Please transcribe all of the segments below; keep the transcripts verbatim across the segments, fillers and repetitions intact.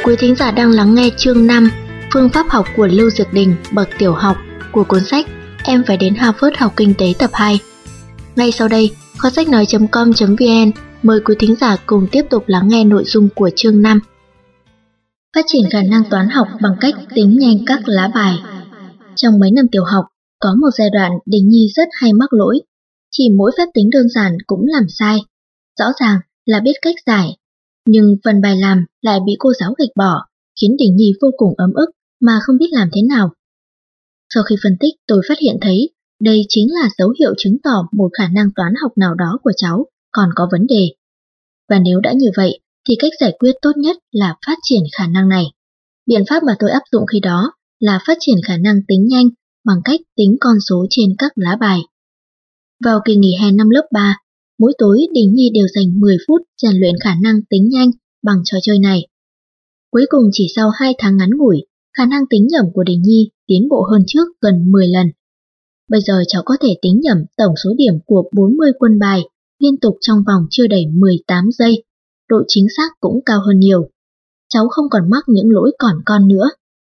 Quý thính giả đang lắng nghe chương năm, Phương pháp học của Lưu Dược Đình bậc tiểu học của cuốn sách Em phải đến Harvard học kinh tế tập hai. Ngay sau đây, kho sách nói chấm com chấm vn mời quý thính giả cùng tiếp tục lắng nghe nội dung của chương năm. Phát triển khả năng toán học bằng cách tính nhanh các lá bài. Trong mấy năm tiểu học, có một giai đoạn Đình Nhi rất hay mắc lỗi. Chỉ mỗi phép tính đơn giản cũng làm sai. Rõ ràng là biết cách giải, nhưng phần bài làm lại bị cô giáo gạch bỏ, khiến Đình Nhi vô cùng ấm ức mà không biết làm thế nào. Sau khi phân tích, tôi phát hiện thấy đây chính là dấu hiệu chứng tỏ một khả năng toán học nào đó của cháu còn có vấn đề. Và nếu đã như vậy, thì cách giải quyết tốt nhất là phát triển khả năng này. Biện pháp mà tôi áp dụng khi đó là phát triển khả năng tính nhanh bằng cách tính con số trên các lá bài. Vào kỳ nghỉ hè năm lớp ba, mỗi tối Đình Nhi đều dành mười phút rèn luyện khả năng tính nhanh bằng trò chơi này. Cuối cùng chỉ sau hai tháng ngắn ngủi, khả năng tính nhẩm của Đình Nhi tiến bộ hơn trước gần mười lần. Bây giờ cháu có thể tính nhẩm tổng số điểm của bốn mươi quân bài liên tục trong vòng chưa đầy mười tám giây, độ chính xác cũng cao hơn nhiều. Cháu không còn mắc những lỗi còn con nữa.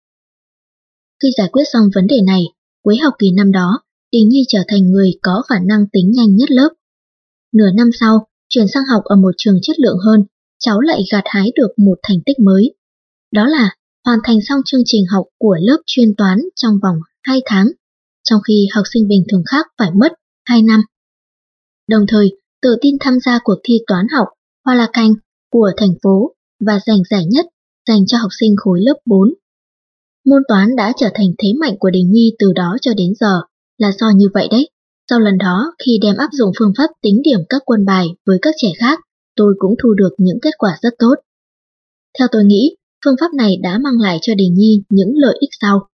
Khi giải quyết xong vấn đề này, cuối học kỳ năm đó, Đình Nhi trở thành người có khả năng tính nhanh nhất lớp. Nửa năm sau, chuyển sang học ở một trường chất lượng hơn, cháu lại gặt hái được một thành tích mới. Đó là hoàn thành xong chương trình học của lớp chuyên toán trong vòng hai tháng, trong khi học sinh bình thường khác phải mất hai năm. Đồng thời, tự tin tham gia cuộc thi toán học Hoa La Canh của thành phố và giành giải nhất dành cho học sinh khối lớp bốn. Môn toán đã trở thành thế mạnh của Đình Nhi từ đó cho đến giờ, là do như vậy đấy. Sau lần đó, khi đem áp dụng phương pháp tính điểm các quân bài với các trẻ khác, tôi cũng thu được những kết quả rất tốt. Theo tôi nghĩ, phương pháp này đã mang lại cho Đình Nhi những lợi ích sau.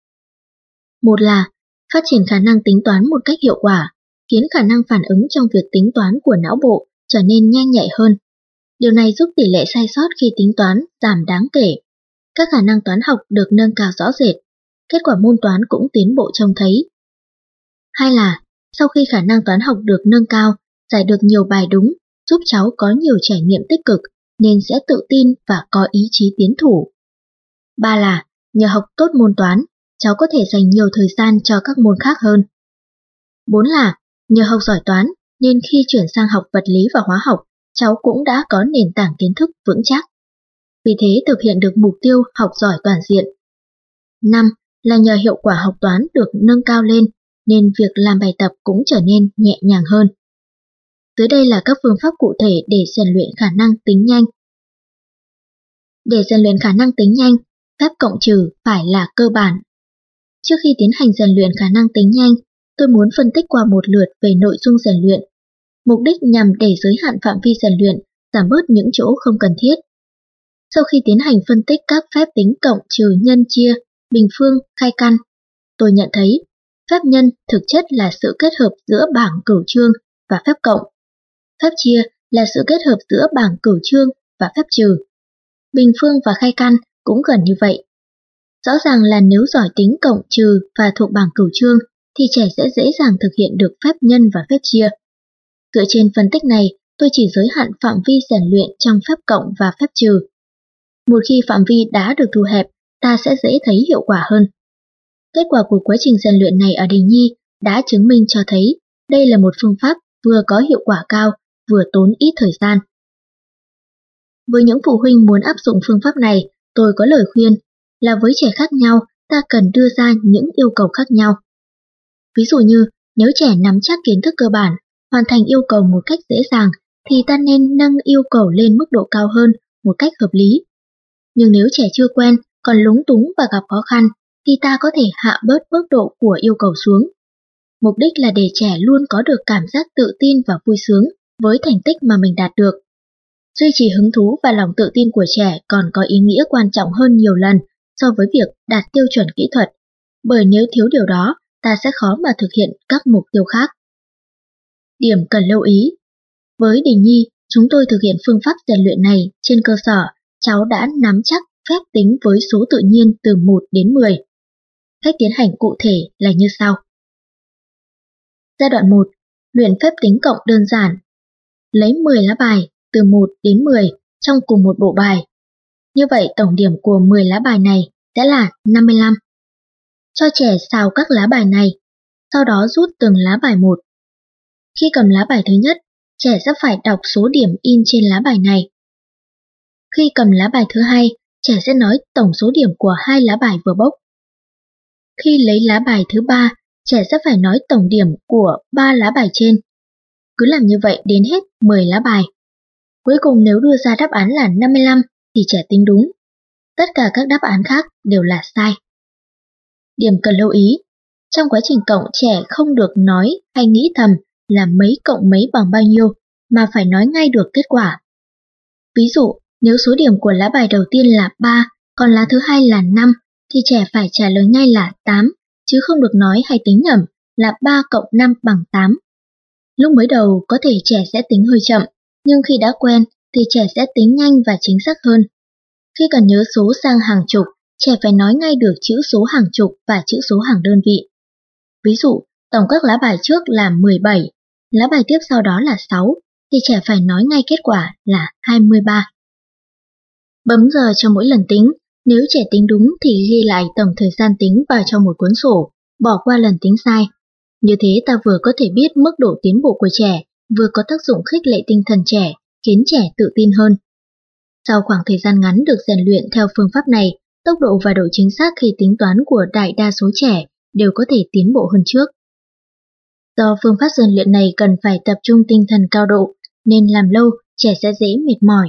Một là phát triển khả năng tính toán một cách hiệu quả, khiến khả năng phản ứng trong việc tính toán của não bộ trở nên nhanh nhạy hơn. Điều này giúp tỷ lệ sai sót khi tính toán giảm đáng kể. Các khả năng toán học được nâng cao rõ rệt, kết quả môn toán cũng tiến bộ trông thấy. Hai là, sau khi khả năng toán học được nâng cao, giải được nhiều bài đúng, giúp cháu có nhiều trải nghiệm tích cực, nên sẽ tự tin và có ý chí tiến thủ. Ba là, nhờ học tốt môn toán, cháu có thể dành nhiều thời gian cho các môn khác hơn. Bốn là, nhờ học giỏi toán, nên khi chuyển sang học vật lý và hóa học, cháu cũng đã có nền tảng kiến thức vững chắc. Vì thế thực hiện được mục tiêu học giỏi toàn diện. Năm là nhờ hiệu quả học toán được nâng cao lên, nên việc làm bài tập cũng trở nên nhẹ nhàng hơn. Dưới đây là các phương pháp cụ thể để rèn luyện khả năng tính nhanh. Để rèn luyện khả năng tính nhanh, phép cộng trừ phải là cơ bản. Trước khi tiến hành rèn luyện khả năng tính nhanh, tôi muốn phân tích qua một lượt về nội dung rèn luyện. Mục đích nhằm để giới hạn phạm vi rèn luyện, giảm bớt những chỗ không cần thiết. Sau khi tiến hành phân tích các phép tính cộng trừ nhân chia, bình phương, khai căn, tôi nhận thấy phép nhân thực chất là sự kết hợp giữa bảng cửu chương và phép cộng. Phép chia là sự kết hợp giữa bảng cửu chương và phép trừ. Bình phương và khai căn cũng gần như vậy. Rõ ràng là nếu giỏi tính cộng trừ và thuộc bảng cửu chương thì trẻ sẽ dễ dàng thực hiện được phép nhân và phép chia. Dựa trên phân tích này, tôi chỉ giới hạn phạm vi rèn luyện trong phép cộng và phép trừ. Một khi phạm vi đã được thu hẹp, ta sẽ dễ thấy hiệu quả hơn. Kết quả của quá trình rèn luyện này ở Đình Nhi đã chứng minh cho thấy đây là một phương pháp vừa có hiệu quả cao, vừa tốn ít thời gian. Với những phụ huynh muốn áp dụng phương pháp này, tôi có lời khuyên là với trẻ khác nhau, ta cần đưa ra những yêu cầu khác nhau. Ví dụ như, nếu trẻ nắm chắc kiến thức cơ bản, hoàn thành yêu cầu một cách dễ dàng, thì ta nên nâng yêu cầu lên mức độ cao hơn một cách hợp lý. Nhưng nếu trẻ chưa quen, còn lúng túng và gặp khó khăn, thì ta có thể hạ bớt mức độ của yêu cầu xuống. Mục đích là để trẻ luôn có được cảm giác tự tin và vui sướng với thành tích mà mình đạt được. Duy trì hứng thú và lòng tự tin của trẻ còn có ý nghĩa quan trọng hơn nhiều lần so với việc đạt tiêu chuẩn kỹ thuật, bởi nếu thiếu điều đó, ta sẽ khó mà thực hiện các mục tiêu khác. Điểm cần lưu ý. Với Đình Nhi, chúng tôi thực hiện phương pháp rèn luyện này trên cơ sở cháu đã nắm chắc phép tính với số tự nhiên từ một đến mười. Cách tiến hành cụ thể là như sau. Giai đoạn một. Luyện phép tính cộng đơn giản. Lấy mười lá bài từ một đến mười trong cùng một bộ bài. Như vậy tổng điểm của mười lá bài này sẽ là năm mươi lăm. Cho trẻ xào các lá bài này, sau đó rút từng lá bài một. Khi cầm lá bài thứ nhất, trẻ sẽ phải đọc số điểm in trên lá bài này. Khi cầm lá bài thứ hai, trẻ sẽ nói tổng số điểm của hai lá bài vừa bốc. Khi lấy lá bài thứ ba, trẻ sẽ phải nói tổng điểm của ba lá bài trên. Cứ làm như vậy đến hết mười lá bài. Cuối cùng nếu đưa ra đáp án là năm mươi lăm thì trẻ tính đúng. Tất cả các đáp án khác đều là sai. Điểm cần lưu ý, trong quá trình cộng trẻ không được nói hay nghĩ thầm là mấy cộng mấy bằng bao nhiêu, mà phải nói ngay được kết quả. Ví dụ, nếu số điểm của lá bài đầu tiên là ba, còn lá thứ hai là năm, thì trẻ phải trả lời ngay là tám, chứ không được nói hay tính nhầm là ba cộng năm bằng tám. Lúc mới đầu có thể trẻ sẽ tính hơi chậm, nhưng khi đã quen thì trẻ sẽ tính nhanh và chính xác hơn. Khi cần nhớ số sang hàng chục, trẻ phải nói ngay được chữ số hàng chục và chữ số hàng đơn vị. Ví dụ, tổng các lá bài trước là mười bảy, lá bài tiếp sau đó là sáu, thì trẻ phải nói ngay kết quả là hai mươi ba. Bấm giờ cho mỗi lần tính, nếu trẻ tính đúng thì ghi lại tổng thời gian tính vào trong một cuốn sổ, bỏ qua lần tính sai. Như thế ta vừa có thể biết mức độ tiến bộ của trẻ, vừa có tác dụng khích lệ tinh thần trẻ, khiến trẻ tự tin hơn. Sau khoảng thời gian ngắn được rèn luyện theo phương pháp này, tốc độ và độ chính xác khi tính toán của đại đa số trẻ đều có thể tiến bộ hơn trước. Do phương pháp rèn luyện này cần phải tập trung tinh thần cao độ, nên làm lâu trẻ sẽ dễ mệt mỏi.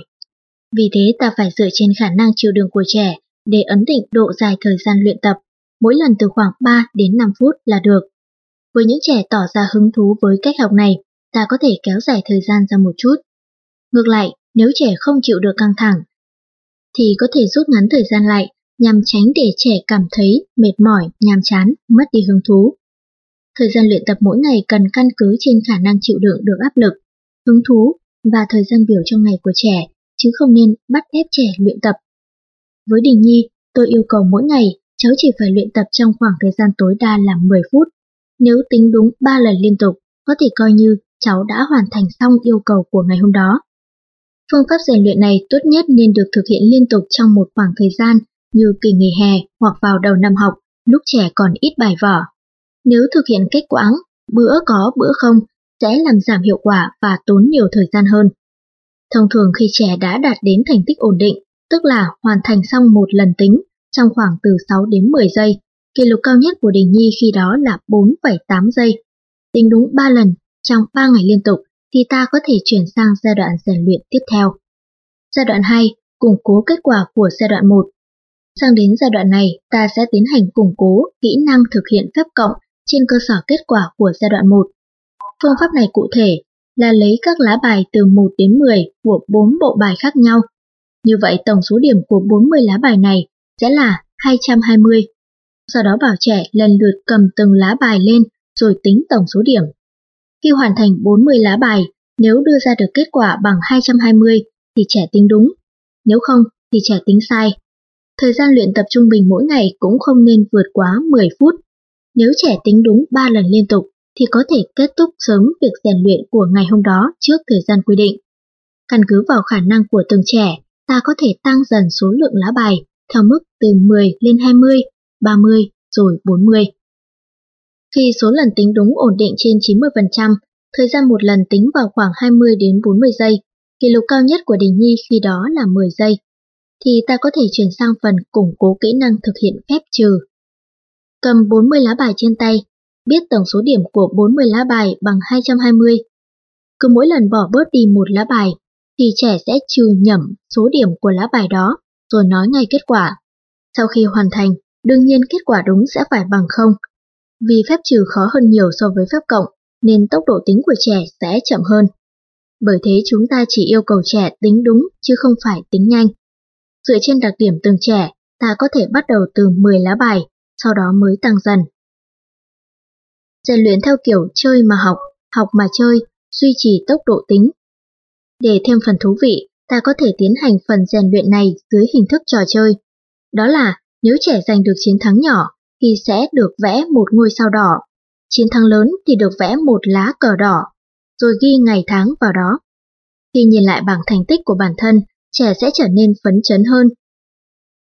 Vì thế ta phải dựa trên khả năng chịu đựng của trẻ để ấn định độ dài thời gian luyện tập, mỗi lần từ khoảng ba đến năm phút là được. Với những trẻ tỏ ra hứng thú với cách học này, ta có thể kéo dài thời gian ra một chút. Ngược lại, nếu trẻ không chịu được căng thẳng, thì có thể rút ngắn thời gian lại nhằm tránh để trẻ cảm thấy mệt mỏi, nhàm chán, mất đi hứng thú. Thời gian luyện tập mỗi ngày cần căn cứ trên khả năng chịu đựng được áp lực, hứng thú và thời gian biểu trong ngày của trẻ, chứ không nên bắt ép trẻ luyện tập. Với Đình Nhi, tôi yêu cầu mỗi ngày cháu chỉ phải luyện tập trong khoảng thời gian tối đa là mười phút. Nếu tính đúng ba lần liên tục, có thể coi như cháu đã hoàn thành xong yêu cầu của ngày hôm đó. Phương pháp rèn luyện này tốt nhất nên được thực hiện liên tục trong một khoảng thời gian như kỳ nghỉ hè hoặc vào đầu năm học, lúc trẻ còn ít bài vở. Nếu thực hiện cách quãng, bữa có bữa không, sẽ làm giảm hiệu quả và tốn nhiều thời gian hơn. Thông thường khi trẻ đã đạt đến thành tích ổn định, tức là hoàn thành xong một lần tính trong khoảng từ sáu đến mười giây, kỷ lục cao nhất của Đình Nhi khi đó là bốn phẩy tám giây. Tính đúng ba lần trong ba ngày liên tục thì ta có thể chuyển sang giai đoạn rèn luyện tiếp theo. Giai đoạn hai, củng cố kết quả của giai đoạn một. Sang đến giai đoạn này, ta sẽ tiến hành củng cố kỹ năng thực hiện phép cộng trên cơ sở kết quả của giai đoạn một. Phương pháp này cụ thể là lấy các lá bài từ một đến mười của bốn bộ bài khác nhau. Như vậy tổng số điểm của bốn mươi lá bài này sẽ là hai trăm hai mươi. Sau đó bảo trẻ lần lượt cầm từng lá bài lên rồi tính tổng số điểm. Khi hoàn thành bốn mươi lá bài, nếu đưa ra được kết quả bằng hai trăm hai mươi thì trẻ tính đúng, nếu không thì trẻ tính sai. Thời gian luyện tập trung bình mỗi ngày cũng không nên vượt quá mười phút. Nếu trẻ tính đúng ba lần liên tục thì có thể kết thúc sớm việc rèn luyện của ngày hôm đó trước thời gian quy định. Căn cứ vào khả năng của từng trẻ, ta có thể tăng dần số lượng lá bài theo mức từ mười lên hai mươi, ba mươi rồi bốn mươi. Khi số lần tính đúng ổn định trên chín mươi phần trăm, thời gian một lần tính vào khoảng hai mươi đến bốn mươi giây, kỷ lục cao nhất của Đình Nhi khi đó là mười giây, thì ta có thể chuyển sang phần củng cố kỹ năng thực hiện phép trừ. Cầm bốn mươi lá bài trên tay, biết tổng số điểm của bốn mươi lá bài bằng hai trăm hai mươi. Cứ mỗi lần bỏ bớt đi một lá bài, thì trẻ sẽ trừ nhẩm số điểm của lá bài đó, rồi nói ngay kết quả. Sau khi hoàn thành, đương nhiên kết quả đúng sẽ phải bằng không. Vì phép trừ khó hơn nhiều so với phép cộng, nên tốc độ tính của trẻ sẽ chậm hơn. Bởi thế chúng ta chỉ yêu cầu trẻ tính đúng chứ không phải tính nhanh. Dựa trên đặc điểm từng trẻ, ta có thể bắt đầu từ mười lá bài, sau đó mới tăng dần. Rèn luyện theo kiểu chơi mà học, học mà chơi, duy trì tốc độ tính. Để thêm phần thú vị, ta có thể tiến hành phần rèn luyện này dưới hình thức trò chơi. Đó là nếu trẻ giành được chiến thắng nhỏ thì sẽ được vẽ một ngôi sao đỏ, chiến thắng lớn thì được vẽ một lá cờ đỏ, rồi ghi ngày tháng vào đó. Khi nhìn lại bảng thành tích của bản thân, trẻ sẽ trở nên phấn chấn hơn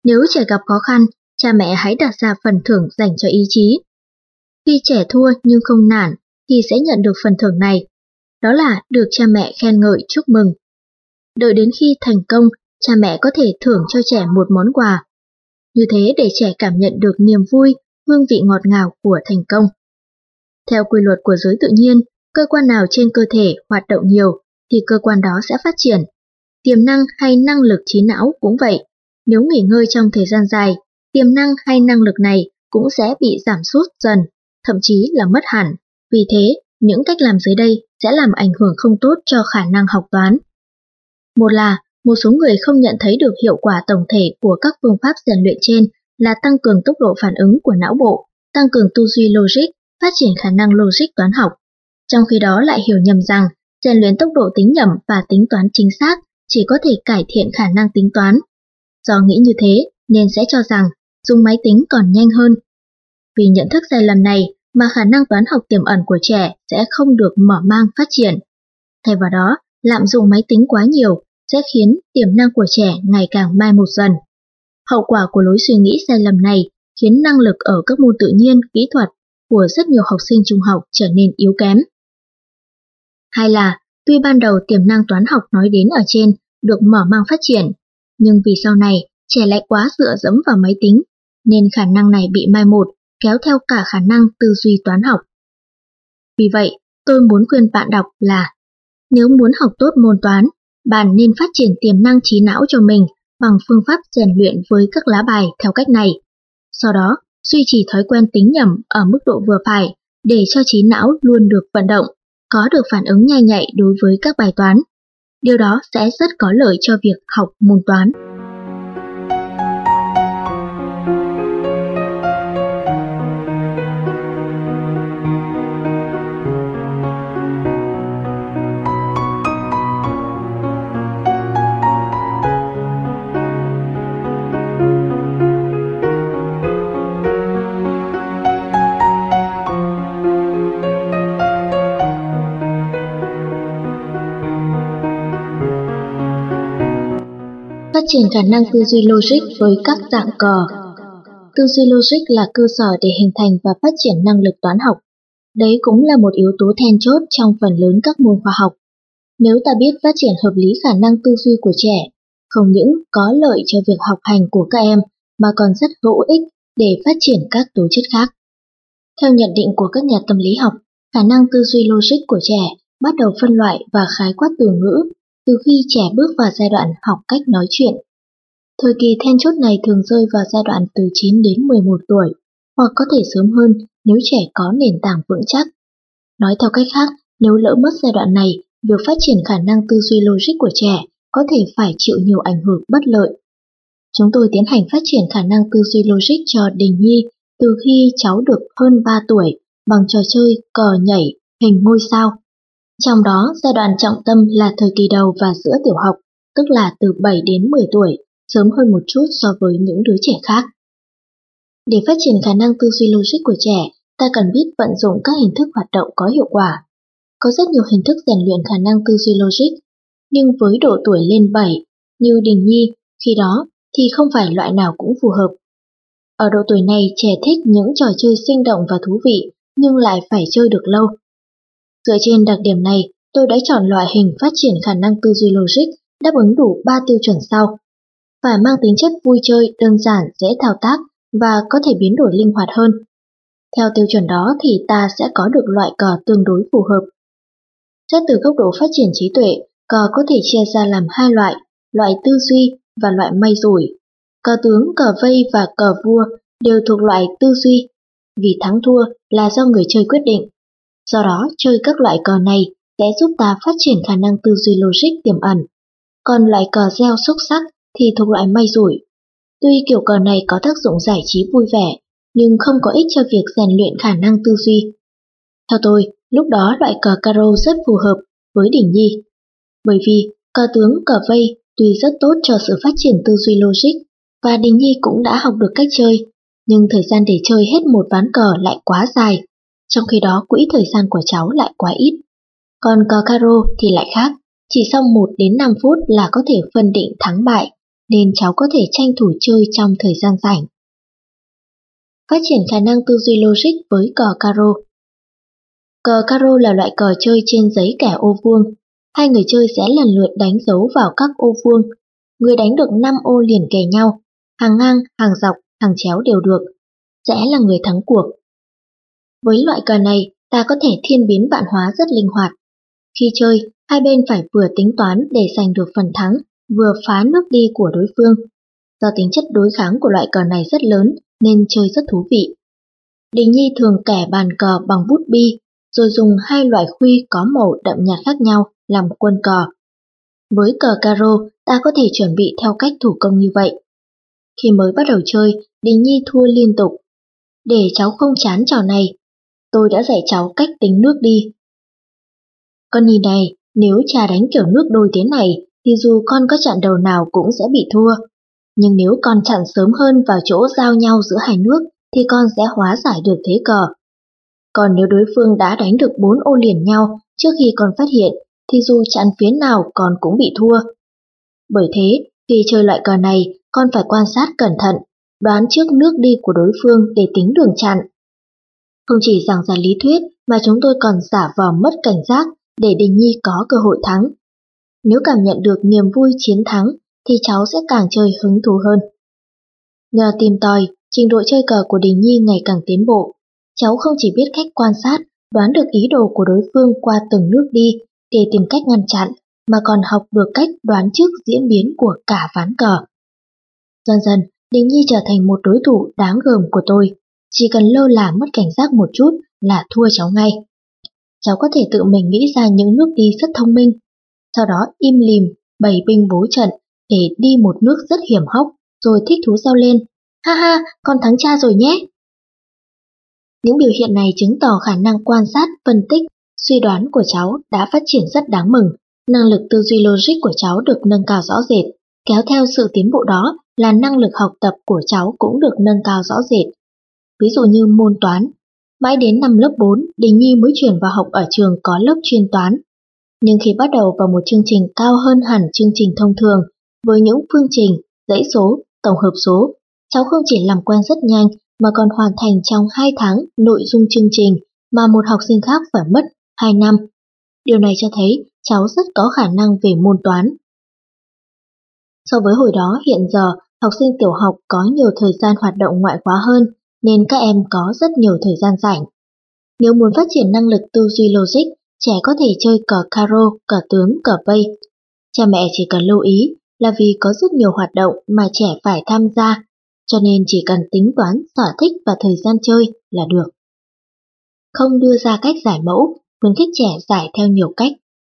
Nếu trẻ gặp khó khăn, cha mẹ hãy đặt ra phần thưởng dành cho ý chí. Khi trẻ thua nhưng không nản thì sẽ nhận được phần thưởng này, đó là được cha mẹ khen ngợi chúc mừng. Đợi đến khi thành công, cha mẹ có thể thưởng cho trẻ một món quà. Như thế để trẻ cảm nhận được niềm vui, hương vị ngọt ngào của thành công. Theo quy luật của giới tự nhiên, cơ quan nào trên cơ thể hoạt động nhiều thì cơ quan đó sẽ phát triển. Tiềm năng hay năng lực trí não cũng vậy. Nếu nghỉ ngơi trong thời gian dài, tiềm năng hay năng lực này cũng sẽ bị giảm sút dần, thậm chí là mất hẳn. Vì thế, những cách làm dưới đây sẽ làm ảnh hưởng không tốt cho khả năng học toán. Một là, một số người không nhận thấy được hiệu quả tổng thể của các phương pháp rèn luyện trên là tăng cường tốc độ phản ứng của não bộ, tăng cường tư duy logic, phát triển khả năng logic toán học. Trong khi đó lại hiểu nhầm rằng rèn luyện tốc độ tính nhẩm và tính toán chính xác chỉ có thể cải thiện khả năng tính toán. Do nghĩ như thế nên sẽ cho rằng dùng máy tính còn nhanh hơn. Vì nhận thức sai lầm này mà khả năng toán học tiềm ẩn của trẻ sẽ không được mở mang phát triển. Thay vào đó, lạm dụng máy tính quá nhiều sẽ khiến tiềm năng của trẻ ngày càng mai một dần. Hậu quả của lối suy nghĩ sai lầm này khiến năng lực ở các môn tự nhiên, kỹ thuật của rất nhiều học sinh trung học trở nên yếu kém. Hai là, tuy ban đầu tiềm năng toán học nói đến ở trên được mở mang phát triển, nhưng vì sau này trẻ lại quá dựa dẫm vào máy tính, nên khả năng này bị mai một, kéo theo cả khả năng tư duy toán học. Vì vậy, tôi muốn khuyên bạn đọc là nếu muốn học tốt môn toán, bạn nên phát triển tiềm năng trí não cho mình bằng phương pháp rèn luyện với các lá bài theo cách này. Sau đó, duy trì thói quen tính nhẩm ở mức độ vừa phải để cho trí não luôn được vận động, có được phản ứng nhanh nhạy đối với các bài toán. Điều đó sẽ rất có lợi cho việc học môn toán. Phát triển khả năng tư duy logic với các dạng cờ. Tư duy logic là cơ sở để hình thành và phát triển năng lực toán học. Đấy cũng là một yếu tố then chốt trong phần lớn các môn khoa học. Nếu ta biết phát triển hợp lý khả năng tư duy của trẻ, không những có lợi cho việc học hành của các em mà còn rất hữu ích để phát triển các tố chất khác. Theo nhận định của các nhà tâm lý học, khả năng tư duy logic của trẻ bắt đầu phân loại và khái quát từ ngữ từ khi trẻ bước vào giai đoạn học cách nói chuyện. Thời kỳ then chốt này thường rơi vào giai đoạn từ chín đến mười một tuổi, hoặc có thể sớm hơn nếu trẻ có nền tảng vững chắc. Nói theo cách khác, nếu lỡ mất giai đoạn này, việc phát triển khả năng tư duy logic của trẻ có thể phải chịu nhiều ảnh hưởng bất lợi. Chúng tôi tiến hành phát triển khả năng tư duy logic cho Đình Nhi từ khi cháu được hơn ba tuổi bằng trò chơi cờ nhảy hình ngôi sao. Trong đó, giai đoạn trọng tâm là thời kỳ đầu và giữa tiểu học, tức là từ bảy đến mười tuổi, sớm hơn một chút so với những đứa trẻ khác. Để phát triển khả năng tư duy logic của trẻ, ta cần biết vận dụng các hình thức hoạt động có hiệu quả. Có rất nhiều hình thức rèn luyện khả năng tư duy logic, nhưng với độ tuổi lên bảy, như Đình Nhi, khi đó thì không phải loại nào cũng phù hợp. Ở độ tuổi này, trẻ thích những trò chơi sinh động và thú vị, nhưng lại phải chơi được lâu. Dựa trên đặc điểm này, tôi đã chọn loại hình phát triển khả năng tư duy logic đáp ứng đủ ba tiêu chuẩn sau. Phải mang tính chất vui chơi, đơn giản, dễ thao tác và có thể biến đổi linh hoạt hơn. Theo tiêu chuẩn đó thì ta sẽ có được loại cờ tương đối phù hợp. Xét từ góc độ phát triển trí tuệ, cờ có thể chia ra làm hai loại, loại tư duy và loại may rủi. Cờ tướng, cờ vây và cờ vua đều thuộc loại tư duy, vì thắng thua là do người chơi quyết định. Do đó, chơi các loại cờ này sẽ giúp ta phát triển khả năng tư duy logic tiềm ẩn. Còn loại cờ gieo xúc sắc thì thuộc loại may rủi. Tuy kiểu cờ này có tác dụng giải trí vui vẻ, nhưng không có ích cho việc rèn luyện khả năng tư duy. Theo tôi, lúc đó loại cờ caro rất phù hợp với Đình Nhi. Bởi vì cờ tướng, cờ vây tuy rất tốt cho sự phát triển tư duy logic, và Đình Nhi cũng đã học được cách chơi, nhưng thời gian để chơi hết một ván cờ lại quá dài, trong khi đó quỹ thời gian của cháu lại quá ít. Còn cờ caro thì lại khác, chỉ sau một đến năm phút là có thể phân định thắng bại. nên cháu có thể tranh thủ chơi trong thời gian rảnh. Phát triển khả năng tư duy logic với cờ caro. Cờ caro là loại cờ chơi trên giấy kẻ ô vuông. Hai người chơi sẽ lần lượt đánh dấu vào các ô vuông. Người đánh được năm ô liền kề nhau, hàng ngang, hàng dọc, hàng chéo đều được, sẽ là người thắng cuộc. Với loại cờ này, ta có thể thiên biến vạn hóa rất linh hoạt. Khi chơi, hai bên phải vừa tính toán để giành được phần thắng, vừa phá nước đi của đối phương. Do tính chất đối kháng của loại cờ này rất lớn nên chơi rất thú vị. Đình Nhi thường kẻ bàn cờ bằng bút bi, rồi dùng hai loại khuy có màu đậm nhạt khác nhau làm quân cờ. Với cờ caro, ta có thể chuẩn bị theo cách thủ công như vậy. Khi mới bắt đầu chơi, Đình Nhi thua liên tục. Để cháu không chán trò này, tôi đã dạy cháu cách tính nước đi. Con nhìn này, nếu cha đánh kiểu nước đôi thế này, thì dù con có chặn đầu nào cũng sẽ bị thua. Nhưng nếu con chặn sớm hơn vào chỗ giao nhau giữa hai nước, thì con sẽ hóa giải được thế cờ. Còn nếu đối phương đã đánh được bốn ô liền nhau trước khi con phát hiện, thì dù chặn phía nào con cũng bị thua. Bởi thế, khi chơi loại cờ này, con phải quan sát cẩn thận, đoán trước nước đi của đối phương để tính đường chặn. Không chỉ giảng giải lý thuyết mà chúng tôi còn giả vờ mất cảnh giác để Đình Nhi có cơ hội thắng. Nếu cảm nhận được niềm vui chiến thắng thì cháu sẽ càng chơi hứng thú hơn. Nhờ tìm tòi, trình độ chơi cờ của Đình Nhi ngày càng tiến bộ. Cháu không chỉ biết cách quan sát, đoán được ý đồ của đối phương qua từng nước đi để tìm cách ngăn chặn, mà còn học được cách đoán trước diễn biến của cả ván cờ. Dần dần, Đình Nhi trở thành một đối thủ đáng gờm của tôi. Chỉ cần lơ là mất cảnh giác một chút là thua cháu ngay. Cháu có thể tự mình nghĩ ra những nước đi rất thông minh, sau đó im lìm, bày binh bố trận để đi một nước rất hiểm hóc, rồi thích thú reo lên, ha ha, con thắng cha rồi nhé. Những biểu hiện này chứng tỏ khả năng quan sát, phân tích, suy đoán của cháu đã phát triển rất đáng mừng. Năng lực tư duy logic của cháu được nâng cao rõ rệt, kéo theo sự tiến bộ đó là năng lực học tập của cháu cũng được nâng cao rõ rệt. Ví dụ như môn toán, mãi đến năm lớp bốn, Đình Nhi mới chuyển vào học ở trường có lớp chuyên toán. Nhưng khi bắt đầu vào một chương trình cao hơn hẳn chương trình thông thường, với những phương trình, dãy số, tổng hợp số, cháu không chỉ làm quen rất nhanh mà còn hoàn thành trong hai tháng nội dung chương trình mà một học sinh khác phải mất hai năm. Điều này cho thấy cháu rất có khả năng về môn toán. So với hồi đó, hiện giờ, học sinh tiểu học có nhiều thời gian hoạt động ngoại khóa hơn, nên các em có rất nhiều thời gian rảnh. Nếu muốn phát triển năng lực tư duy logic, trẻ có thể chơi cờ caro, cờ tướng, cờ vây. Cha mẹ chỉ cần lưu ý là vì có rất nhiều hoạt động mà trẻ phải tham gia, cho nên chỉ cần tính toán, sở thích và thời gian chơi là được. Không đưa ra cách giải mẫu, khuyến khích trẻ giải theo nhiều cách.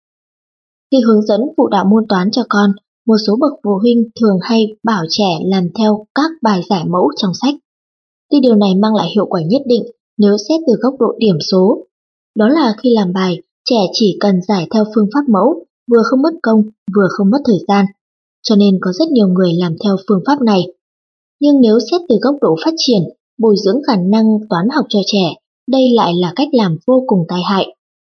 Khi hướng dẫn phụ đạo môn toán cho con, một số bậc phụ huynh thường hay bảo trẻ làm theo các bài giải mẫu trong sách. Tuy điều này mang lại hiệu quả nhất định nếu xét từ góc độ điểm số. Đó là khi làm bài, trẻ chỉ cần giải theo phương pháp mẫu, vừa không mất công, vừa không mất thời gian. Cho nên có rất nhiều người làm theo phương pháp này. Nhưng nếu xét từ góc độ phát triển, bồi dưỡng khả năng toán học cho trẻ, đây lại là cách làm vô cùng tai hại.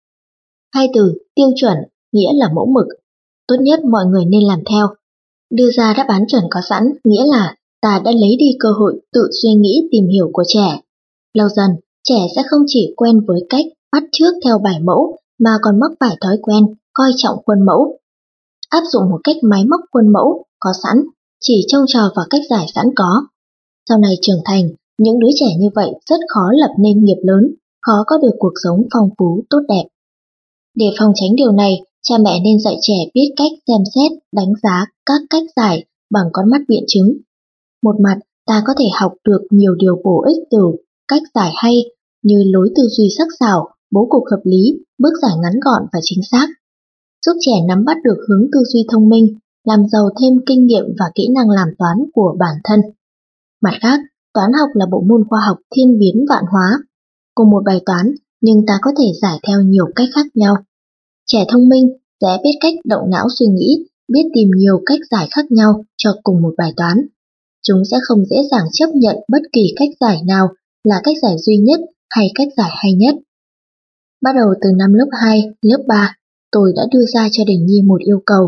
Hai từ tiêu chuẩn nghĩa là mẫu mực. Tốt nhất mọi người nên làm theo. Đưa ra đáp án chuẩn có sẵn nghĩa là ta đã lấy đi cơ hội tự suy nghĩ tìm hiểu của trẻ. Lâu dần, trẻ sẽ không chỉ quen với cách bắt chước theo bài mẫu mà còn mắc phải thói quen coi trọng khuôn mẫu. Áp dụng một cách máy móc khuôn mẫu có sẵn, chỉ trông chờ vào cách giải sẵn có. Sau này trưởng thành, những đứa trẻ như vậy rất khó lập nên nghiệp lớn, khó có được cuộc sống phong phú tốt đẹp. Để phòng tránh điều này, cha mẹ nên dạy trẻ biết cách xem xét, đánh giá các cách giải bằng con mắt biện chứng. Một mặt, ta có thể học được nhiều điều bổ ích từ cách giải hay như lối tư duy sắc sảo, bố cục hợp lý, bước giải ngắn gọn và chính xác, giúp trẻ nắm bắt được hướng tư duy thông minh, làm giàu thêm kinh nghiệm và kỹ năng làm toán của bản thân. Mặt khác, toán học là bộ môn khoa học thiên biến vạn hóa. Cùng một bài toán, nhưng ta có thể giải theo nhiều cách khác nhau. Trẻ thông minh sẽ biết cách động não suy nghĩ, biết tìm nhiều cách giải khác nhau cho cùng một bài toán. Chúng sẽ không dễ dàng chấp nhận bất kỳ cách giải nào là cách giải duy nhất hay cách giải hay nhất. Bắt đầu từ năm lớp hai, lớp ba, tôi đã đưa ra cho Đình Nhi một yêu cầu.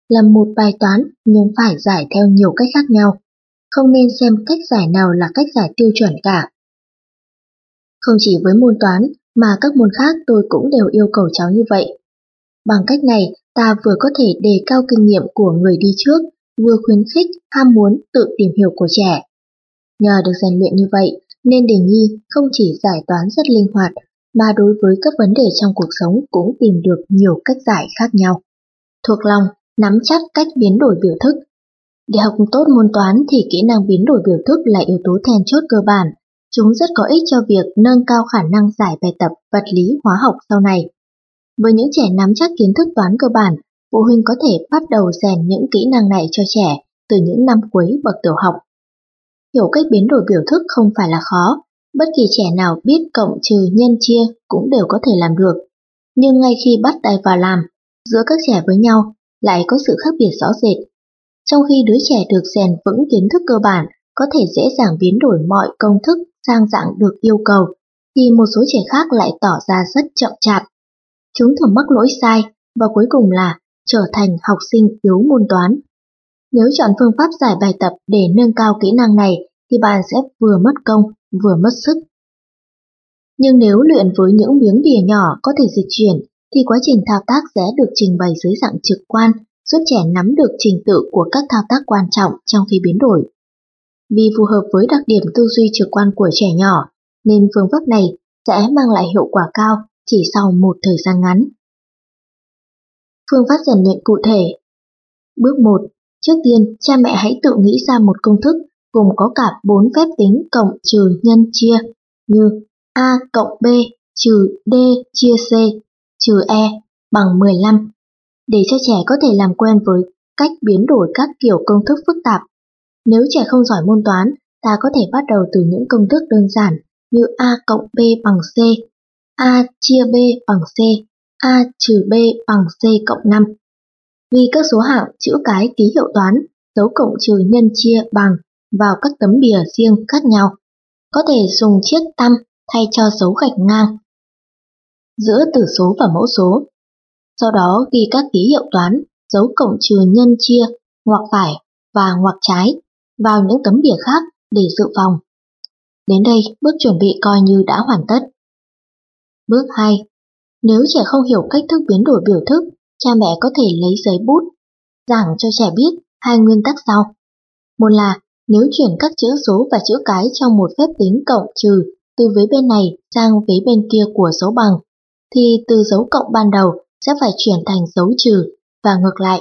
là một bài toán nhưng phải giải theo nhiều cách khác nhau. Không nên xem cách giải nào là cách giải tiêu chuẩn cả. Không chỉ với môn toán mà các môn khác tôi cũng đều yêu cầu cháu như vậy. Bằng cách này, ta vừa có thể đề cao kinh nghiệm của người đi trước, vừa khuyến khích ham muốn tự tìm hiểu của trẻ. Nhờ được rèn luyện như vậy, nên Đình Nhi không chỉ giải toán rất linh hoạt, mà đối với các vấn đề trong cuộc sống cũng tìm được nhiều cách giải khác nhau. Thuộc lòng, nắm chắc cách biến đổi biểu thức. Để học tốt môn toán thì kỹ năng biến đổi biểu thức là yếu tố then chốt cơ bản. Chúng rất có ích cho việc nâng cao khả năng giải bài tập vật lý hóa học sau này. Với những trẻ nắm chắc kiến thức toán cơ bản, phụ huynh có thể bắt đầu rèn những kỹ năng này cho trẻ từ những năm cuối bậc tiểu học. Hiểu cách biến đổi biểu thức không phải là khó, bất kỳ trẻ nào biết cộng trừ nhân chia cũng đều có thể làm được. Nhưng ngay khi bắt tay vào làm, giữa các trẻ với nhau lại có sự khác biệt rõ rệt. Trong khi đứa trẻ được rèn vững kiến thức cơ bản, có thể dễ dàng biến đổi mọi công thức sang dạng được yêu cầu, thì một số trẻ khác lại tỏ ra rất chậm chạp. Chúng thường mắc lỗi sai và cuối cùng là trở thành học sinh yếu môn toán. Nếu chọn phương pháp giải bài tập để nâng cao kỹ năng này thì bạn sẽ vừa mất công, vừa mất sức. Nhưng nếu luyện với những miếng bìa nhỏ có thể dịch chuyển thì quá trình thao tác sẽ được trình bày dưới dạng trực quan, giúp trẻ nắm được trình tự của các thao tác quan trọng trong khi biến đổi. Vì phù hợp với đặc điểm tư duy trực quan của trẻ nhỏ, nên phương pháp này sẽ mang lại hiệu quả cao chỉ sau một thời gian ngắn. Phương pháp rèn luyện cụ thể. Bước một. Trước tiên, cha mẹ hãy tự nghĩ ra một công thức gồm có cả bốn phép tính cộng trừ nhân chia như A cộng B trừ D chia C trừ E bằng mười lăm, để cho trẻ có thể làm quen với cách biến đổi các kiểu công thức phức tạp. Nếu trẻ không giỏi môn toán, ta có thể bắt đầu từ những công thức đơn giản như A cộng B bằng C, A chia B bằng C, A trừ B bằng C cộng năm. Ghi các số hạng, chữ cái, ký hiệu toán, dấu cộng trừ nhân chia bằng vào các tấm bìa riêng khác nhau. Có thể dùng chiếc tăm thay cho dấu gạch ngang giữa tử số và mẫu số. Sau đó ghi các ký hiệu toán, dấu cộng trừ nhân chia, ngoặc phải và ngoặc trái vào những tấm bìa khác để dự phòng. Đến đây, bước chuẩn bị coi như đã hoàn tất. Bước hai. Nếu trẻ không hiểu cách thức biến đổi biểu thức, cha mẹ có thể lấy giấy bút, giảng cho trẻ biết hai nguyên tắc sau. Một là nếu chuyển các chữ số và chữ cái trong một phép tính cộng trừ từ vế bên này sang vế bên kia của dấu bằng, thì từ dấu cộng ban đầu sẽ phải chuyển thành dấu trừ và ngược lại.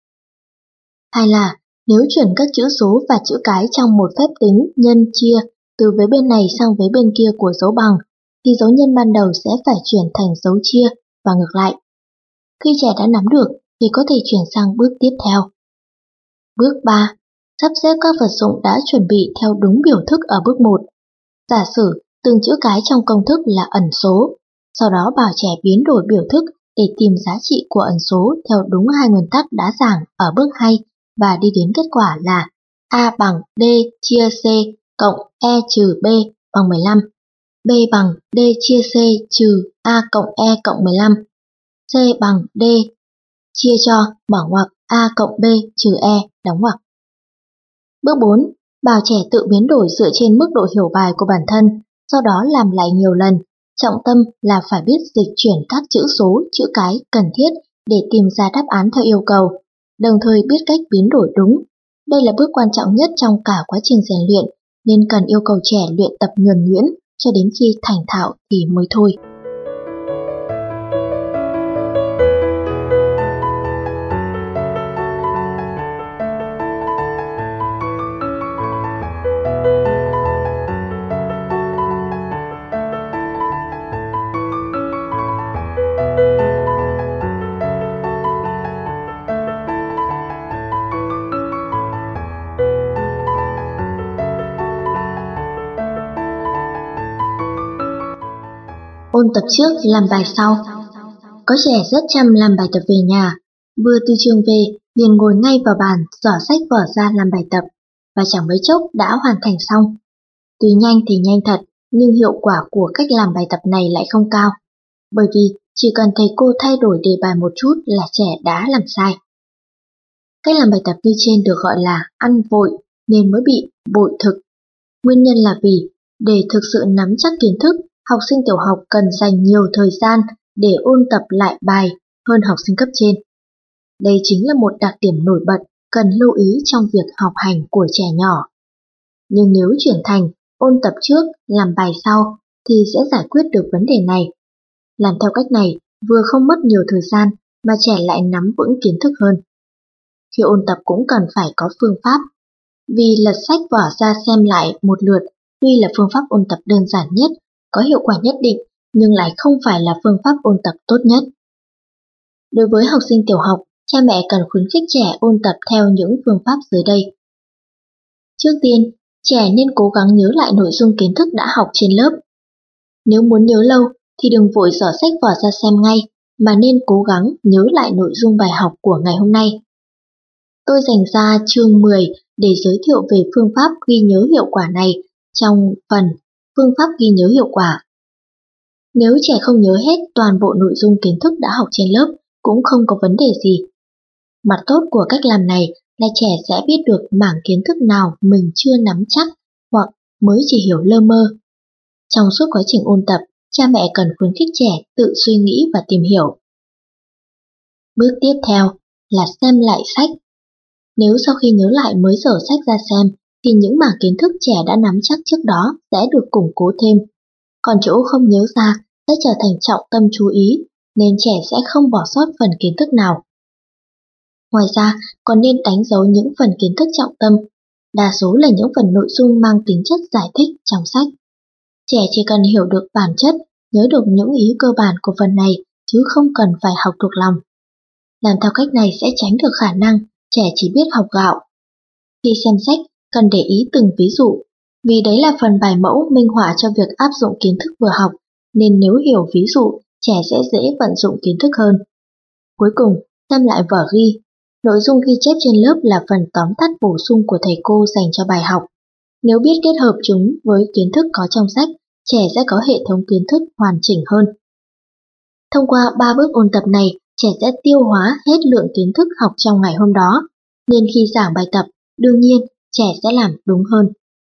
Hai là nếu chuyển các chữ số và chữ cái trong một phép tính nhân chia từ vế bên này sang vế bên kia của dấu bằng, thì dấu nhân ban đầu sẽ phải chuyển thành dấu chia và ngược lại. Khi trẻ đã nắm được thì có thể chuyển sang bước tiếp theo. Bước ba. Sắp xếp các vật dụng đã chuẩn bị theo đúng biểu thức ở bước một. Giả sử từng chữ cái trong công thức là ẩn số, sau đó bảo trẻ biến đổi biểu thức để tìm giá trị của ẩn số theo đúng hai nguyên tắc đã giảng ở bước hai và đi đến kết quả là A bằng D chia C cộng E trừ B bằng mười lăm, B bằng D chia C trừ A cộng E cộng mười lăm, C bằng D chia cho mở ngoặc A cộng B trừ E đóng ngoặc. Bước bốn. Bảo trẻ tự biến đổi dựa trên mức độ hiểu bài của bản thân, sau đó làm lại nhiều lần. Trọng tâm là phải biết dịch chuyển các chữ số, chữ cái cần thiết để tìm ra đáp án theo yêu cầu, đồng thời biết cách biến đổi đúng. Đây là bước quan trọng nhất trong cả quá trình rèn luyện, nên cần yêu cầu trẻ luyện tập nhuần nhuyễn cho đến khi thành thạo thì mới thôi. Ôn tập trước, làm bài sau. Có trẻ rất chăm làm bài tập về nhà, vừa từ trường về liền ngồi ngay vào bàn giở sách vở ra làm bài tập, và chẳng mấy chốc đã hoàn thành xong. Tuy nhanh thì nhanh thật, nhưng hiệu quả của cách làm bài tập này lại không cao, bởi vì chỉ cần thầy cô thay đổi đề bài một chút là trẻ đã làm sai. Cách làm bài tập như trên được gọi là ăn vội nên mới bị bội thực. Nguyên nhân là vì để thực sự nắm chắc kiến thức, học sinh tiểu học cần dành nhiều thời gian để ôn tập lại bài hơn học sinh cấp trên. Đây chính là một đặc điểm nổi bật cần lưu ý trong việc học hành của trẻ nhỏ. Nhưng nếu chuyển thành ôn tập trước, làm bài sau thì sẽ giải quyết được vấn đề này. Làm theo cách này vừa không mất nhiều thời gian mà trẻ lại nắm vững kiến thức hơn. Khi ôn tập cũng cần phải có phương pháp. Vì lật sách vở ra xem lại một lượt tuy là phương pháp ôn tập đơn giản nhất, có hiệu quả nhất định nhưng lại không phải là phương pháp ôn tập tốt nhất. Đối với học sinh tiểu học, cha mẹ cần khuyến khích trẻ ôn tập theo những phương pháp dưới đây. Trước tiên, trẻ nên cố gắng nhớ lại nội dung kiến thức đã học trên lớp. Nếu muốn nhớ lâu thì đừng vội dở sách vở ra xem ngay, mà nên cố gắng nhớ lại nội dung bài học của ngày hôm nay. Tôi dành ra chương mười để giới thiệu về phương pháp ghi nhớ hiệu quả này trong phần phương pháp ghi nhớ hiệu quả. Nếu trẻ không nhớ hết toàn bộ nội dung kiến thức đã học trên lớp cũng không có vấn đề gì. Mặt tốt của cách làm này là trẻ sẽ biết được mảng kiến thức nào mình chưa nắm chắc hoặc mới chỉ hiểu lơ mơ. Trong suốt quá trình ôn tập, cha mẹ cần khuyến khích trẻ tự suy nghĩ và tìm hiểu. Bước tiếp theo là xem lại sách. Nếu sau khi nhớ lại mới dở sách ra xem, thì những mảng kiến thức trẻ đã nắm chắc trước đó sẽ được củng cố thêm. Còn chỗ không nhớ ra sẽ trở thành trọng tâm chú ý, nên trẻ sẽ không bỏ sót phần kiến thức nào. Ngoài ra, còn nên đánh dấu những phần kiến thức trọng tâm, đa số là những phần nội dung mang tính chất giải thích trong sách. Trẻ chỉ cần hiểu được bản chất, nhớ được những ý cơ bản của phần này, chứ không cần phải học thuộc lòng. Làm theo cách này sẽ tránh được khả năng trẻ chỉ biết học gạo. Khi xem sách, cần để ý từng ví dụ, vì đấy là phần bài mẫu minh họa cho việc áp dụng kiến thức vừa học, nên nếu hiểu ví dụ, trẻ sẽ dễ vận dụng kiến thức hơn. Cuối cùng, xem lại vở ghi. Nội dung ghi chép trên lớp là phần tóm tắt bổ sung của thầy cô dành cho bài học. Nếu biết kết hợp chúng với kiến thức có trong sách, trẻ sẽ có hệ thống kiến thức hoàn chỉnh hơn. Thông qua ba bước ôn tập này, trẻ sẽ tiêu hóa hết lượng kiến thức học trong ngày hôm đó, nên khi giảng bài tập, đương nhiên trẻ sẽ làm đúng hơn.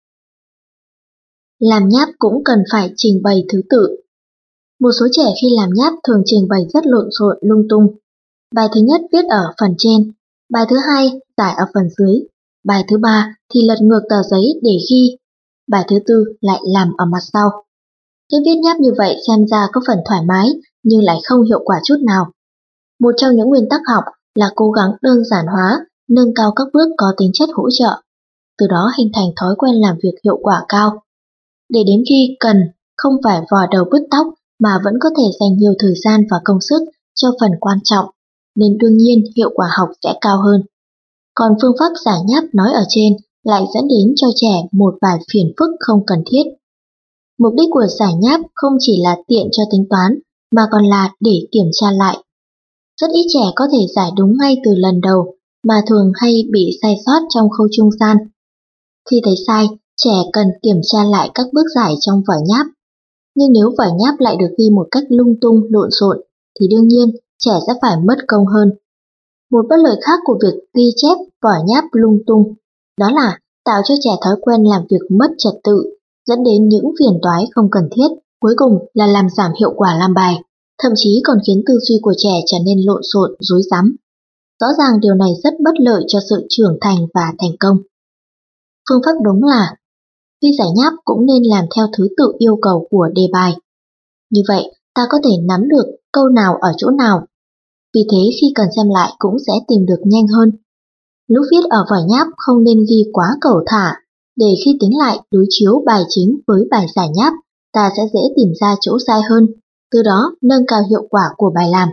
Làm nháp cũng cần phải trình bày thứ tự. Một số trẻ khi làm nháp thường trình bày rất lộn xộn lung tung. Bài thứ nhất viết ở phần trên, bài thứ hai giải ở phần dưới, bài thứ ba thì lật ngược tờ giấy để ghi, bài thứ tư lại làm ở mặt sau. Cái viết nháp như vậy xem ra có phần thoải mái nhưng lại không hiệu quả chút nào. Một trong những nguyên tắc học là cố gắng đơn giản hóa, nâng cao các bước có tính chất hỗ trợ, từ đó hình thành thói quen làm việc hiệu quả cao. Để đến khi cần, không phải vò đầu bứt tóc mà vẫn có thể dành nhiều thời gian và công sức cho phần quan trọng, nên đương nhiên hiệu quả học sẽ cao hơn. Còn phương pháp giải nháp nói ở trên lại dẫn đến cho trẻ một vài phiền phức không cần thiết. Mục đích của giải nháp không chỉ là tiện cho tính toán, mà còn là để kiểm tra lại. Rất ít trẻ có thể giải đúng ngay từ lần đầu, mà thường hay bị sai sót trong khâu trung gian. Khi thấy sai, trẻ cần kiểm tra lại các bước giải trong vở nháp. Nhưng nếu vở nháp lại được ghi một cách lung tung, lộn xộn, thì đương nhiên trẻ sẽ phải mất công hơn. Một bất lợi khác của việc ghi chép vở nháp lung tung, đó là tạo cho trẻ thói quen làm việc mất trật tự, dẫn đến những phiền toái không cần thiết, cuối cùng là làm giảm hiệu quả làm bài, thậm chí còn khiến tư duy của trẻ trở nên lộn xộn, rối rắm. Rõ ràng điều này rất bất lợi cho sự trưởng thành và thành công. Phương pháp đúng là khi giải nháp cũng nên làm theo thứ tự yêu cầu của đề bài. Như vậy, ta có thể nắm được câu nào ở chỗ nào. Vì thế khi cần xem lại cũng sẽ tìm được nhanh hơn. Lúc viết ở vở nháp không nên ghi quá cẩu thả, để khi tính lại đối chiếu bài chính với bài giải nháp, ta sẽ dễ tìm ra chỗ sai hơn, từ đó nâng cao hiệu quả của bài làm.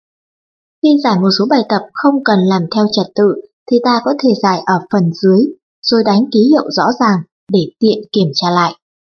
Khi giải một số bài tập không cần làm theo trật tự thì ta có thể giải ở phần dưới, rồi đánh ký hiệu rõ ràng để tiện kiểm tra lại.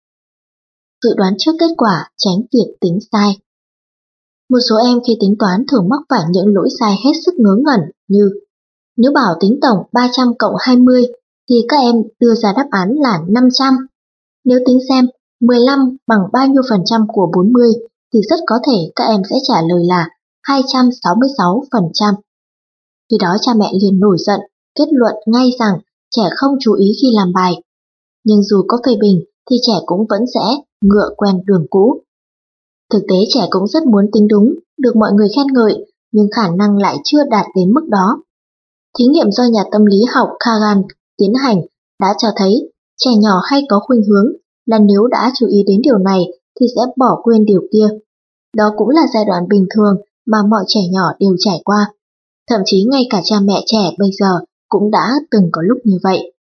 Dự đoán trước kết quả, tránh việc tính sai. Một số em khi tính toán thường mắc phải những lỗi sai hết sức ngớ ngẩn như nếu bảo tính tổng ba trăm cộng hai mươi thì các em đưa ra đáp án là năm trăm. Nếu tính xem mười lăm bằng bao nhiêu phần trăm của bốn mươi thì rất có thể các em sẽ trả lời là hai trăm sáu mươi sáu phần trăm. Khi đó cha mẹ liền nổi giận kết luận ngay rằng trẻ không chú ý khi làm bài. Nhưng dù có phê bình thì trẻ cũng vẫn sẽ ngựa quen đường cũ. Thực tế trẻ cũng rất muốn tính đúng, được mọi người khen ngợi, nhưng khả năng lại chưa đạt đến mức đó. Thí nghiệm do nhà tâm lý học Kagan tiến hành đã cho thấy trẻ nhỏ hay có khuynh hướng là nếu đã chú ý đến điều này thì sẽ bỏ quên điều kia. Đó cũng là giai đoạn bình thường mà mọi trẻ nhỏ đều trải qua. Thậm chí ngay cả cha mẹ trẻ bây giờ cũng đã từng có lúc như vậy.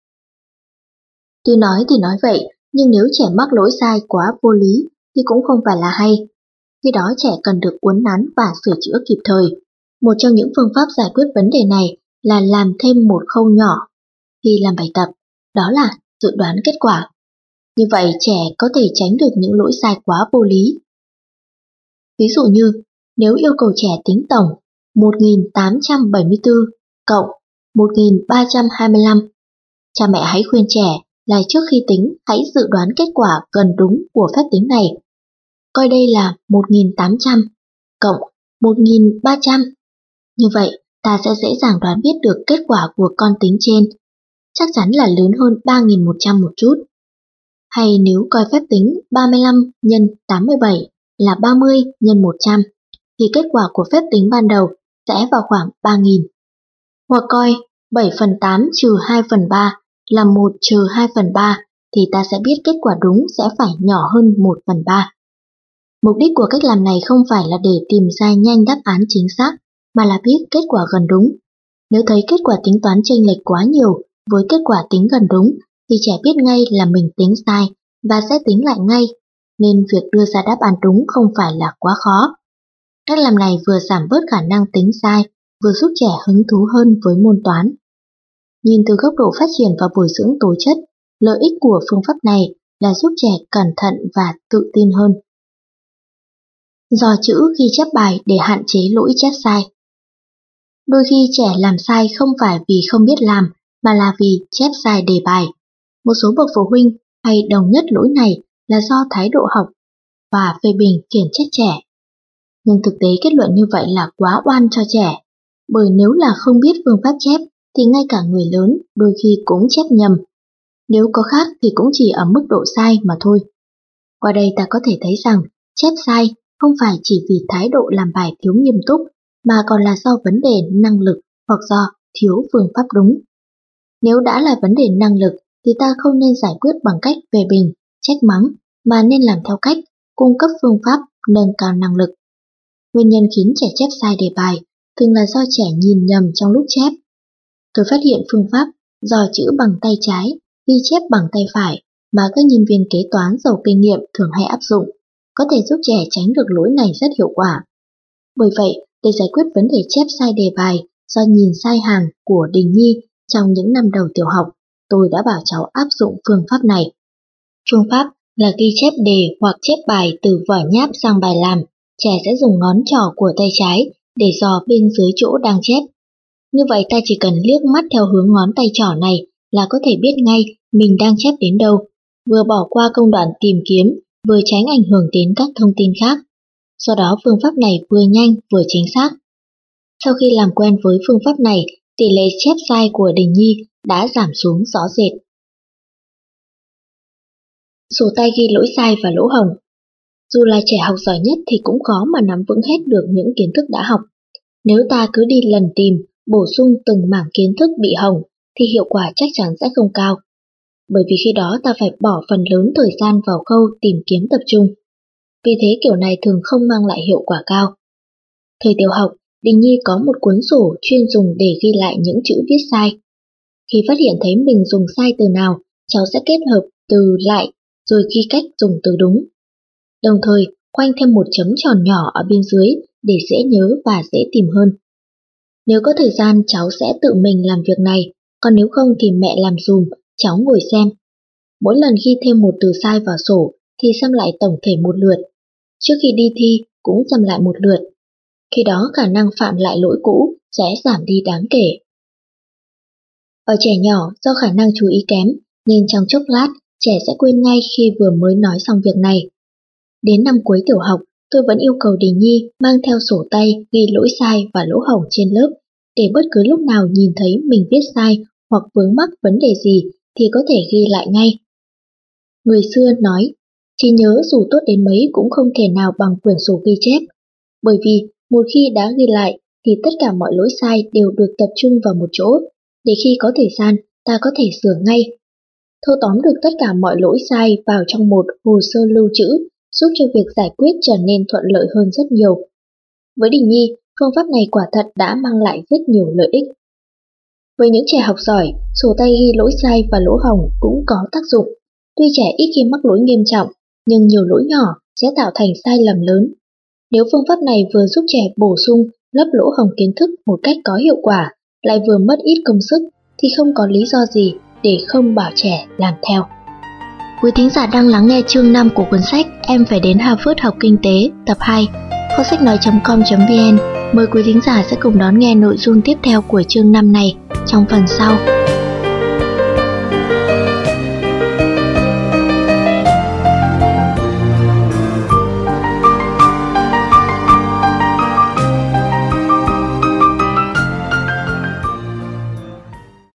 Tuy nói thì nói vậy, nhưng nếu trẻ mắc lỗi sai quá vô lý thì cũng không phải là hay. Khi đó trẻ cần được uốn nắn và sửa chữa kịp thời. Một trong những phương pháp giải quyết vấn đề này là làm thêm một khâu nhỏ khi làm bài tập, đó là dự đoán kết quả. Như vậy trẻ có thể tránh được những lỗi sai quá vô lý. Ví dụ như, nếu yêu cầu trẻ tính tổng một nghìn tám trăm bảy mươi tư cộng một nghìn ba trăm hai mươi lăm, cha mẹ hãy khuyên trẻ là trước khi tính hãy dự đoán kết quả gần đúng của phép tính này. Coi đây là một nghìn tám trăm cộng một nghìn ba trăm. Như vậy, ta sẽ dễ dàng đoán biết được kết quả của con tính trên. Chắc chắn là lớn hơn ba nghìn một trăm một chút. Hay nếu coi phép tính ba mươi lăm nhân tám mươi bảy là ba mươi nhân một trăm, thì kết quả của phép tính ban đầu sẽ vào khoảng ba nghìn. Hoặc coi bảy phần tám trừ hai phần ba là một trừ hai phần ba, thì ta sẽ biết kết quả đúng sẽ phải nhỏ hơn một phần ba. Mục đích của cách làm này không phải là để tìm ra nhanh đáp án chính xác, mà là biết kết quả gần đúng. Nếu thấy kết quả tính toán chênh lệch quá nhiều với kết quả tính gần đúng, thì trẻ biết ngay là mình tính sai và sẽ tính lại ngay, nên việc đưa ra đáp án đúng không phải là quá khó. Cách làm này vừa giảm bớt khả năng tính sai, vừa giúp trẻ hứng thú hơn với môn toán. Nhìn từ góc độ phát triển và bồi dưỡng tố chất, lợi ích của phương pháp này là giúp trẻ cẩn thận và tự tin hơn. Dò chữ khi chép bài để hạn chế lỗi chép sai. Đôi khi trẻ làm sai không phải vì không biết làm, mà là vì chép sai đề bài. Một số bậc phụ huynh hay đồng nhất lỗi này là do thái độ học và phê bình khiển trách trẻ. Nhưng thực tế kết luận như vậy là quá oan cho trẻ, bởi nếu là không biết phương pháp chép thì ngay cả người lớn đôi khi cũng chép nhầm. Nếu có khác thì cũng chỉ ở mức độ sai mà thôi. Qua đây ta có thể thấy rằng chép sai không phải chỉ vì thái độ làm bài thiếu nghiêm túc, mà còn là do vấn đề năng lực hoặc do thiếu phương pháp đúng. Nếu đã là vấn đề năng lực thì ta không nên giải quyết bằng cách phê bình, trách mắng, mà nên làm theo cách cung cấp phương pháp nâng cao năng lực. Nguyên nhân khiến trẻ chép sai đề bài thường là do trẻ nhìn nhầm trong lúc chép. Tôi phát hiện phương pháp dò chữ bằng tay trái, ghi chép bằng tay phải mà các nhân viên kế toán giàu kinh nghiệm thường hay áp dụng, có thể giúp trẻ tránh được lỗi này rất hiệu quả. Bởi vậy, để giải quyết vấn đề chép sai đề bài do nhìn sai hàng của Đình Nhi trong những năm đầu tiểu học, tôi đã bảo cháu áp dụng phương pháp này. Phương pháp là ghi chép đề hoặc chép bài từ vở nháp sang bài làm. Trẻ sẽ dùng ngón trỏ của tay trái để dò bên dưới chỗ đang chép. Như vậy ta chỉ cần liếc mắt theo hướng ngón tay trỏ này là có thể biết ngay mình đang chép đến đâu, vừa bỏ qua công đoạn tìm kiếm, vừa tránh ảnh hưởng đến các thông tin khác. Do đó phương pháp này vừa nhanh vừa chính xác. Sau khi làm quen với phương pháp này, tỷ lệ chép sai của Đình Nhi đã giảm xuống rõ rệt. Sổ tay ghi lỗi sai và lỗ hổng. Dù là trẻ học giỏi nhất thì cũng khó mà nắm vững hết được những kiến thức đã học. Nếu ta cứ đi lần tìm, bổ sung từng mảng kiến thức bị hỏng, thì hiệu quả chắc chắn sẽ không cao. Bởi vì khi đó ta phải bỏ phần lớn thời gian vào khâu tìm kiếm tập trung. Vì thế kiểu này thường không mang lại hiệu quả cao. Thời tiểu học, Đình Nhi có một cuốn sổ chuyên dùng để ghi lại những chữ viết sai. Khi phát hiện thấy mình dùng sai từ nào, cháu sẽ kết hợp từ lại rồi ghi cách dùng từ đúng. Đồng thời, khoanh thêm một chấm tròn nhỏ ở bên dưới để dễ nhớ và dễ tìm hơn. Nếu có thời gian, cháu sẽ tự mình làm việc này, còn nếu không thì mẹ làm dùm, cháu ngồi xem. Mỗi lần ghi thêm một từ sai vào sổ thì xem lại tổng thể một lượt. Trước khi đi thi cũng xem lại một lượt. Khi đó khả năng phạm lại lỗi cũ sẽ giảm đi đáng kể. Ở trẻ nhỏ, do khả năng chú ý kém, nên trong chốc lát, trẻ sẽ quên ngay khi vừa mới nói xong việc này. Đến năm cuối tiểu học, tôi vẫn yêu cầu Đình Nhi mang theo sổ tay ghi lỗi sai và lỗ hổng trên lớp để bất cứ lúc nào nhìn thấy mình viết sai hoặc vướng mắc vấn đề gì thì có thể ghi lại ngay. Người xưa nói, trí nhớ dù tốt đến mấy cũng không thể nào bằng quyển sổ ghi chép, bởi vì một khi đã ghi lại thì tất cả mọi lỗi sai đều được tập trung vào một chỗ, để khi có thời gian ta có thể sửa ngay. Thâu tóm được tất cả mọi lỗi sai vào trong một hồ sơ lưu trữ giúp cho việc giải quyết trở nên thuận lợi hơn rất nhiều. Với Đình Nhi, phương pháp này quả thật đã mang lại rất nhiều lợi ích. Với những trẻ học giỏi, sổ tay ghi lỗi sai và lỗ hổng cũng có tác dụng. Tuy trẻ ít khi mắc lỗi nghiêm trọng, nhưng nhiều lỗi nhỏ sẽ tạo thành sai lầm lớn. Nếu phương pháp này vừa giúp trẻ bổ sung, lấp lỗ hổng kiến thức một cách có hiệu quả, lại vừa mất ít công sức, thì không có lý do gì để không bảo trẻ làm theo. Quý thính giả đang lắng nghe chương năm của cuốn sách Em phải đến Harvard học kinh tế tập hai. Kho sách nói chấm com chấm vn mời quý thính giả sẽ cùng đón nghe nội dung tiếp theo của chương năm này trong phần sau.